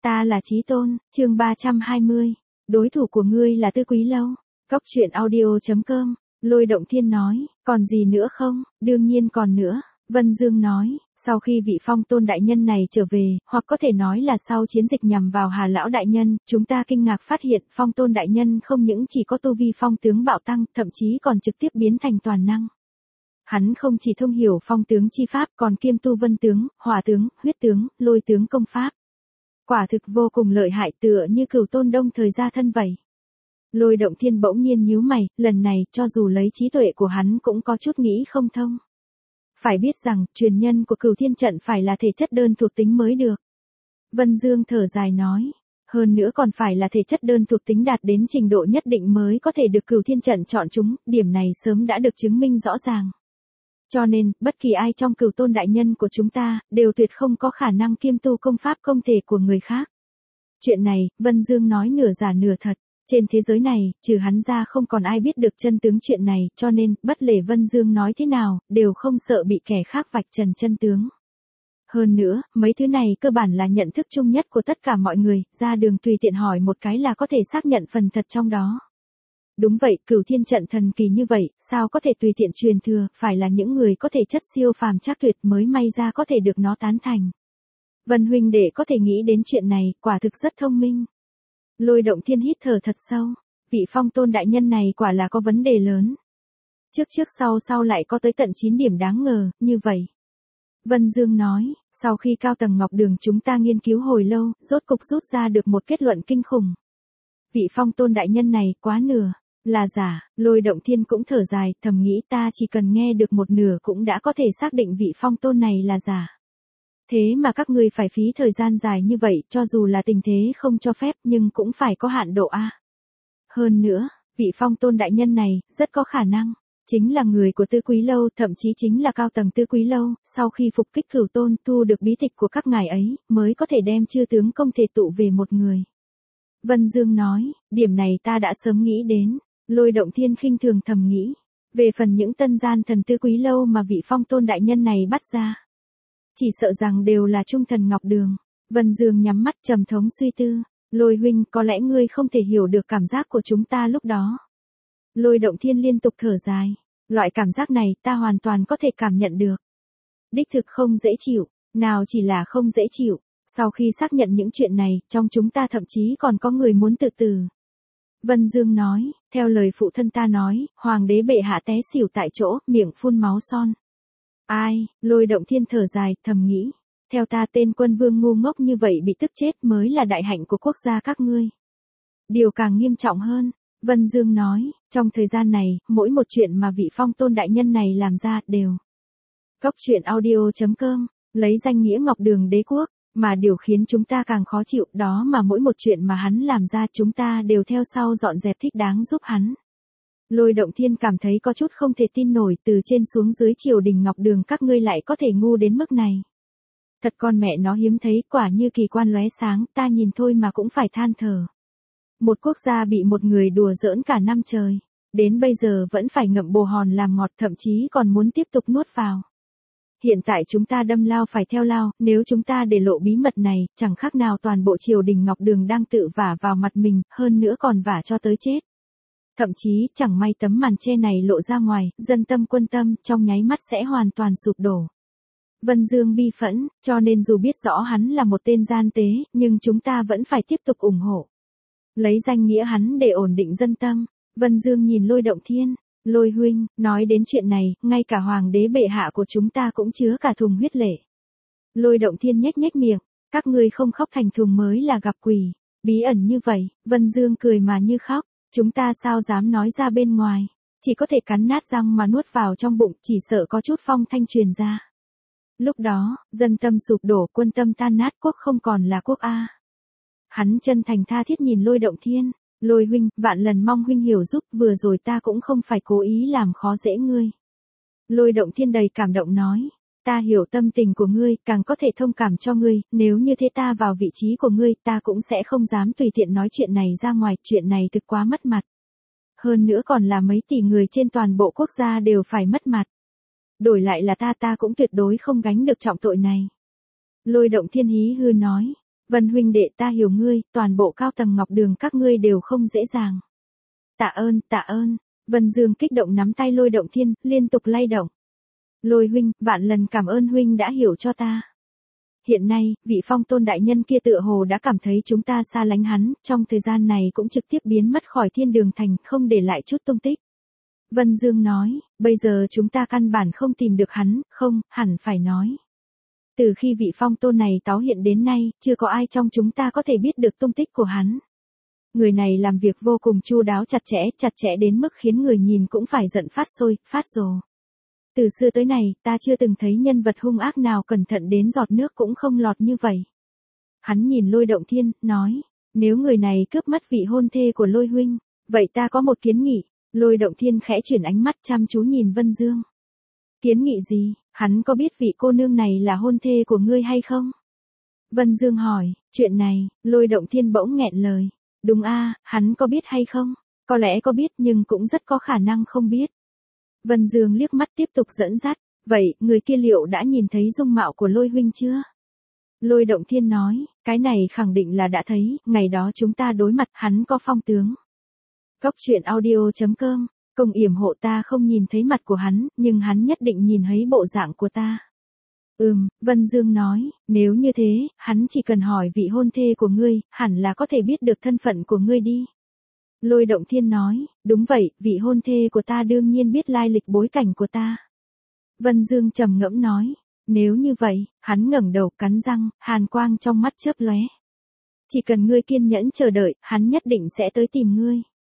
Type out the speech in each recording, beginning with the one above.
Ta là Chí Tôn, chương 320. Đối thủ của ngươi là Tư Quý Lâu. Cốc truyện audio.com. Lôi Động Thiên nói, còn gì nữa không? Đương nhiên còn nữa. Vân Dương nói, sau khi vị Phong Tôn đại nhân này trở về, hoặc có thể nói là sau chiến dịch nhằm vào Hà lão đại nhân, chúng ta kinh ngạc phát hiện Phong Tôn đại nhân không những chỉ có tu vi phong tướng bạo tăng, thậm chí còn trực tiếp biến thành toàn năng. Hắn không chỉ thông hiểu phong tướng chi pháp, còn kiêm tu vân tướng, hỏa tướng, huyết tướng, lôi tướng công pháp. Quả thực vô cùng lợi hại, tựa như Cửu Tôn Đông thời gia thân vậy. Lôi Động Thiên bỗng nhiên nhíu mày, lần này cho dù lấy trí tuệ của hắn cũng có chút nghĩ không thông. Phải biết rằng, truyền nhân của Cửu Thiên Trận phải là thể chất đơn thuộc tính mới được. Vân Dương thở dài nói, hơn nữa còn phải là thể chất đơn thuộc tính đạt đến trình độ nhất định mới có thể được Cửu Thiên Trận chọn chúng, điểm này sớm đã được chứng minh rõ ràng. Cho nên, bất kỳ ai trong Cửu Tôn đại nhân của chúng ta, đều tuyệt không có khả năng kiêm tu công pháp công thể của người khác. Chuyện này, Vân Dương nói nửa giả nửa thật. Trên thế giới này, trừ hắn ra không còn ai biết được chân tướng chuyện này, cho nên, bất kể Vân Dương nói thế nào, đều không sợ bị kẻ khác vạch trần chân tướng. Hơn nữa, mấy thứ này cơ bản là nhận thức chung nhất của tất cả mọi người, ra đường tùy tiện hỏi một cái là có thể xác nhận phần thật trong đó. Đúng vậy, Cửu Thiên Trận thần kỳ như vậy, sao có thể tùy tiện truyền thừa, phải là những người có thể chất siêu phàm trác tuyệt mới may ra có thể được nó tán thành. Vân huynh đệ có thể nghĩ đến chuyện này, quả thực rất thông minh. Lôi Động Thiên hít thở thật sâu, vị Phong Tôn đại nhân này quả là có vấn đề lớn. Trước sau lại có tới tận 9 điểm đáng ngờ, như vậy. Vân Dương nói, sau khi cao tầng Ngọc Đường chúng ta nghiên cứu hồi lâu, rốt cục rút ra được một kết luận kinh khủng. Vị Phong Tôn đại nhân này, quá nửa, là giả. Lôi Động Thiên cũng thở dài, thầm nghĩ ta chỉ cần nghe được một nửa cũng đã có thể xác định vị Phong Tôn này là giả. Thế mà các ngươi phải phí thời gian dài như vậy, cho dù là tình thế không cho phép nhưng cũng phải có hạn độ a. Hơn nữa, vị Phong Tôn đại nhân này, rất có khả năng, chính là người của Tư Quý Lâu, thậm chí chính là cao tầng Tư Quý Lâu, sau khi phục kích Cửu Tôn thu được bí tịch của các ngài ấy, mới có thể đem chư tướng công thể tụ về một người. Vân Dương nói, điểm này ta đã sớm nghĩ đến. Lôi Động Thiên khinh thường thầm nghĩ, về phần những tân gian thần Tư Quý Lâu mà vị Phong Tôn đại nhân này bắt ra, chỉ sợ rằng đều là trung thần Ngọc Đường. Vân Dương nhắm mắt trầm thống suy tư, Lôi huynh, có lẽ ngươi không thể hiểu được cảm giác của chúng ta lúc đó. Lôi Động Thiên liên tục thở dài, loại cảm giác này ta hoàn toàn có thể cảm nhận được. Đích thực không dễ chịu, nào chỉ là không dễ chịu, sau khi xác nhận những chuyện này, trong chúng ta thậm chí còn có người muốn tự tử. Vân Dương nói, theo lời phụ thân ta nói, hoàng đế bệ hạ té xỉu tại chỗ, miệng phun máu son. Ai? Lôi Động Thiên thở dài, thầm nghĩ, theo ta tên quân vương ngu ngốc như vậy bị tức chết mới là đại hạnh của quốc gia các ngươi. Điều càng nghiêm trọng hơn, Vân Dương nói, trong thời gian này, mỗi một chuyện mà vị Phong Tôn đại nhân này làm ra đều. Cốc truyện audio.com, lấy danh nghĩa Ngọc Đường Đế Quốc, mà điều khiến chúng ta càng khó chịu đó mà mỗi một chuyện mà hắn làm ra chúng ta đều theo sau dọn dẹp thích đáng giúp hắn. Lôi Động Thiên cảm thấy có chút không thể tin nổi, từ trên xuống dưới triều đình Ngọc Đường các ngươi lại có thể ngu đến mức này. Thật con mẹ nó hiếm thấy, quả như kỳ quan lóe sáng, ta nhìn thôi mà cũng phải than thở. Một quốc gia bị một người đùa giỡn cả năm trời, đến bây giờ vẫn phải ngậm bồ hòn làm ngọt, thậm chí còn muốn tiếp tục nuốt vào. Hiện tại chúng ta đâm lao phải theo lao, nếu chúng ta để lộ bí mật này, chẳng khác nào toàn bộ triều đình Ngọc Đường đang tự vả vào mặt mình, hơn nữa còn vả cho tới chết. Thậm chí, chẳng may tấm màn che này lộ ra ngoài, dân tâm quân tâm, trong nháy mắt sẽ hoàn toàn sụp đổ. Vân Dương bi phẫn, cho nên dù biết rõ hắn là một tên gian tế, nhưng chúng ta vẫn phải tiếp tục ủng hộ. Lấy danh nghĩa hắn để ổn định dân tâm. Vân Dương nhìn Lôi Động Thiên, Lôi huynh, nói đến chuyện này, ngay cả hoàng đế bệ hạ của chúng ta cũng chứa cả thùng huyết lệ. Lôi Động Thiên nhếch nhếch miệng, các ngươi không khóc thành thùng mới là gặp quỷ. Bí ẩn như vậy, Vân Dương cười mà như khóc, chúng ta sao dám nói ra bên ngoài, chỉ có thể cắn nát răng mà nuốt vào trong bụng, chỉ sợ có chút phong thanh truyền ra. Lúc đó, dân tâm sụp đổ, quân tâm tan nát, quốc không còn là quốc a. Hắn chân thành tha thiết nhìn Lôi Động Thiên, Lôi huynh, vạn lần mong huynh hiểu giúp, vừa rồi ta cũng không phải cố ý làm khó dễ ngươi. Lôi Động Thiên đầy cảm động nói, ta hiểu tâm tình của ngươi, càng có thể thông cảm cho ngươi, nếu như thế ta vào vị trí của ngươi, ta cũng sẽ không dám tùy tiện nói chuyện này ra ngoài, chuyện này thực quá mất mặt. Hơn nữa còn là mấy tỷ người trên toàn bộ quốc gia đều phải mất mặt. Đổi lại là ta cũng tuyệt đối không gánh được trọng tội này. Lôi Động Thiên hí hư nói, Vân huynh đệ ta hiểu ngươi, toàn bộ cao tầng Ngọc Đường các ngươi đều không dễ dàng. Tạ ơn, tạ ơn. Vân Dương kích động nắm tay Lôi Động Thiên, liên tục lay động. Lôi huynh, vạn lần cảm ơn huynh đã hiểu cho ta. Hiện nay, vị Phong Tôn đại nhân kia tựa hồ đã cảm thấy chúng ta xa lánh hắn, trong thời gian này cũng trực tiếp biến mất khỏi Thiên Đường Thành, không để lại chút tung tích. Vân Dương nói, bây giờ chúng ta căn bản không tìm được hắn, không, hẳn phải nói. Từ khi vị Phong Tôn này táo hiện đến nay, chưa có ai trong chúng ta có thể biết được tung tích của hắn. Người này làm việc vô cùng chu đáo chặt chẽ đến mức khiến người nhìn cũng phải giận phát sôi, phát rồ. Từ xưa tới nay, ta chưa từng thấy nhân vật hung ác nào cẩn thận đến giọt nước cũng không lọt như vậy. Hắn nhìn Lôi Động Thiên, nói, nếu người này cướp mất vị hôn thê của Lôi huynh, vậy ta có một kiến nghị. Lôi Động Thiên khẽ chuyển ánh mắt chăm chú nhìn Vân Dương. Kiến nghị gì, hắn có biết vị cô nương này là hôn thê của ngươi hay không? Vân Dương hỏi, chuyện này, Lôi Động Thiên bỗng nghẹn lời. Đúng a, hắn có biết hay không? Có lẽ có biết nhưng cũng rất có khả năng không biết. Vân Dương liếc mắt tiếp tục dẫn dắt, vậy, người kia liệu đã nhìn thấy dung mạo của Lôi huynh chưa? Lôi Động Thiên nói, cái này khẳng định là đã thấy, ngày đó chúng ta đối mặt hắn có phong tướng. Cốc truyện audio.com, công yểm hộ ta không nhìn thấy mặt của hắn, nhưng hắn nhất định nhìn thấy bộ dạng của ta. Vân Dương nói, nếu như thế, hắn chỉ cần hỏi vị hôn thê của ngươi, hẳn là có thể biết được thân phận của ngươi đi. Lôi Động Thiên nói, đúng vậy, vị hôn thê của ta đương nhiên biết lai lịch bối cảnh của ta. Vân Dương trầm ngẫm nói, nếu như vậy, hắn ngẩng đầu cắn răng, hàn quang trong mắt chớp lóe. Chỉ cần ngươi kiên nhẫn chờ đợi, hắn nhất định sẽ tới tìm ngươi.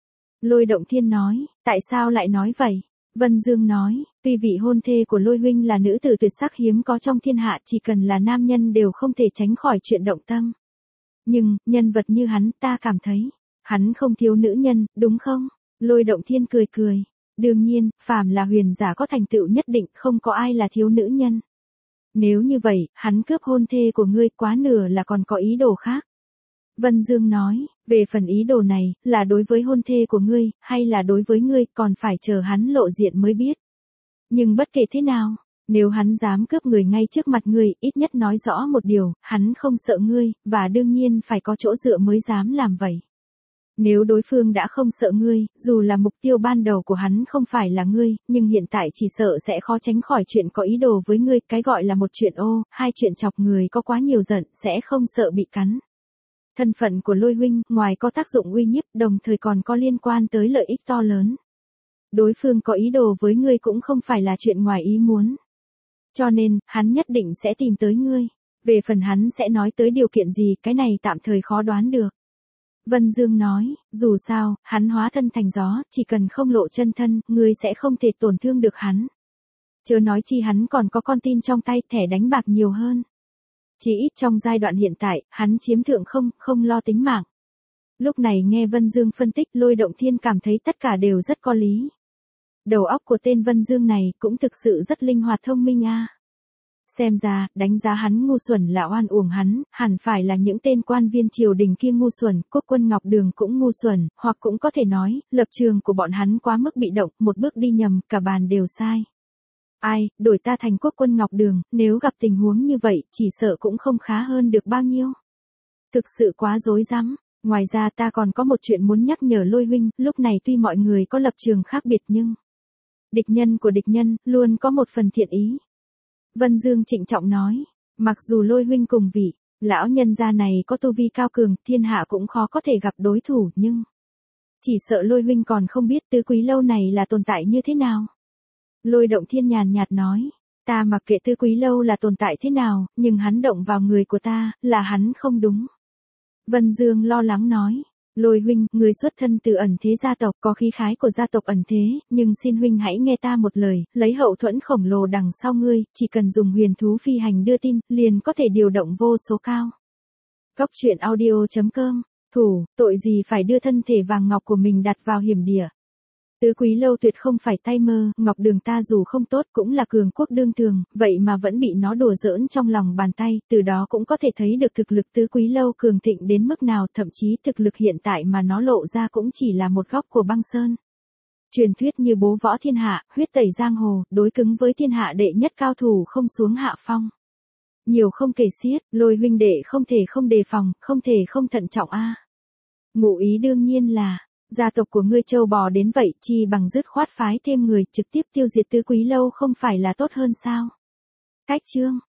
Lôi Động Thiên nói, tại sao lại nói vậy? Vân Dương nói, tuy vị hôn thê của Lôi huynh là nữ tử tuyệt sắc hiếm có trong thiên hạ, chỉ cần là nam nhân đều không thể tránh khỏi chuyện động tâm. Nhưng, nhân vật như hắn ta cảm thấy, hắn không thiếu nữ nhân, đúng không? Lôi Động Thiên cười cười. Đương nhiên, phàm là huyền giả có thành tựu nhất định không có ai là thiếu nữ nhân. Nếu như vậy, hắn cướp hôn thê của ngươi quá nửa là còn có ý đồ khác. Vân Dương nói, về phần ý đồ này, là đối với hôn thê của ngươi, hay là đối với ngươi, còn phải chờ hắn lộ diện mới biết. Nhưng bất kể thế nào, nếu hắn dám cướp người ngay trước mặt ngươi, ít nhất nói rõ một điều, hắn không sợ ngươi, và đương nhiên phải có chỗ dựa mới dám làm vậy. Nếu đối phương đã không sợ ngươi, dù là mục tiêu ban đầu của hắn không phải là ngươi, nhưng hiện tại chỉ sợ sẽ khó tránh khỏi chuyện có ý đồ với ngươi, cái gọi là một chuyện hai chuyện chọc người có quá nhiều giận, sẽ không sợ bị cắn. Thân phận của Lôi huynh, ngoài có tác dụng uy nhiếp, đồng thời còn có liên quan tới lợi ích to lớn. Đối phương có ý đồ với ngươi cũng không phải là chuyện ngoài ý muốn. Cho nên, hắn nhất định sẽ tìm tới ngươi. Về phần hắn sẽ nói tới điều kiện gì, cái này tạm thời khó đoán được. Vân Dương nói, dù sao, hắn hóa thân thành gió, chỉ cần không lộ chân thân, ngươi sẽ không thể tổn thương được hắn. Chớ nói chi hắn còn có con tin trong tay, thẻ đánh bạc nhiều hơn. Chỉ ít trong giai đoạn hiện tại, hắn chiếm thượng không lo tính mạng. Lúc này nghe Vân Dương phân tích, Lôi Động Thiên cảm thấy tất cả đều rất có lý. Đầu óc của tên Vân Dương này cũng thực sự rất linh hoạt thông minh a. Xem ra, đánh giá hắn ngu xuẩn là oan uổng hắn, hẳn phải là những tên quan viên triều đình kia ngu xuẩn, Quốc quân Ngọc Đường cũng ngu xuẩn, hoặc cũng có thể nói, lập trường của bọn hắn quá mức bị động, một bước đi nhầm, cả bàn đều sai. Ai, đổi ta thành Quốc quân Ngọc Đường, nếu gặp tình huống như vậy, chỉ sợ cũng không khá hơn được bao nhiêu. Thực sự quá rối rắm. Ngoài ra ta còn có một chuyện muốn nhắc nhở Lôi huynh, lúc này tuy mọi người có lập trường khác biệt nhưng địch nhân của địch nhân, luôn có một phần thiện ý. Vân Dương trịnh trọng nói, mặc dù Lôi huynh cùng vị, lão nhân gia này có tu vi cao cường, thiên hạ cũng khó có thể gặp đối thủ, nhưng chỉ sợ Lôi huynh còn không biết Tứ Quý Lâu này là tồn tại như thế nào. Lôi Động Thiên nhàn nhạt nói, ta mặc kệ Tứ Quý Lâu là tồn tại thế nào, nhưng hắn động vào người của ta, là hắn không đúng. Vân Dương lo lắng nói, Lôi huynh, người xuất thân từ ẩn thế gia tộc, có khí khái của gia tộc ẩn thế, nhưng xin huynh hãy nghe ta một lời, lấy hậu thuẫn khổng lồ đằng sau ngươi, chỉ cần dùng huyền thú phi hành đưa tin, liền có thể điều động vô số cao. Cốc truyện audio.com, thủ, tội gì phải đưa thân thể vàng ngọc của mình đặt vào hiểm địa. Tứ Quý Lâu tuyệt không phải tay mơ, Ngọc Đường ta dù không tốt cũng là cường quốc đương thường, vậy mà vẫn bị nó đùa giỡn trong lòng bàn tay, từ đó cũng có thể thấy được thực lực Tứ Quý Lâu cường thịnh đến mức nào, thậm chí thực lực hiện tại mà nó lộ ra cũng chỉ là một góc của băng sơn. Truyền thuyết như bố võ thiên hạ, huyết tẩy giang hồ, đối cứng với thiên hạ đệ nhất cao thủ không xuống hạ phong. Nhiều không kể xiết, Lôi huynh đệ không thể không đề phòng, không thể không thận trọng a. Ngụ ý đương nhiên là, gia tộc của ngươi trâu bò đến vậy chi bằng dứt khoát phái thêm người trực tiếp tiêu diệt Tứ Quý Lâu không phải là tốt hơn sao? Cách chương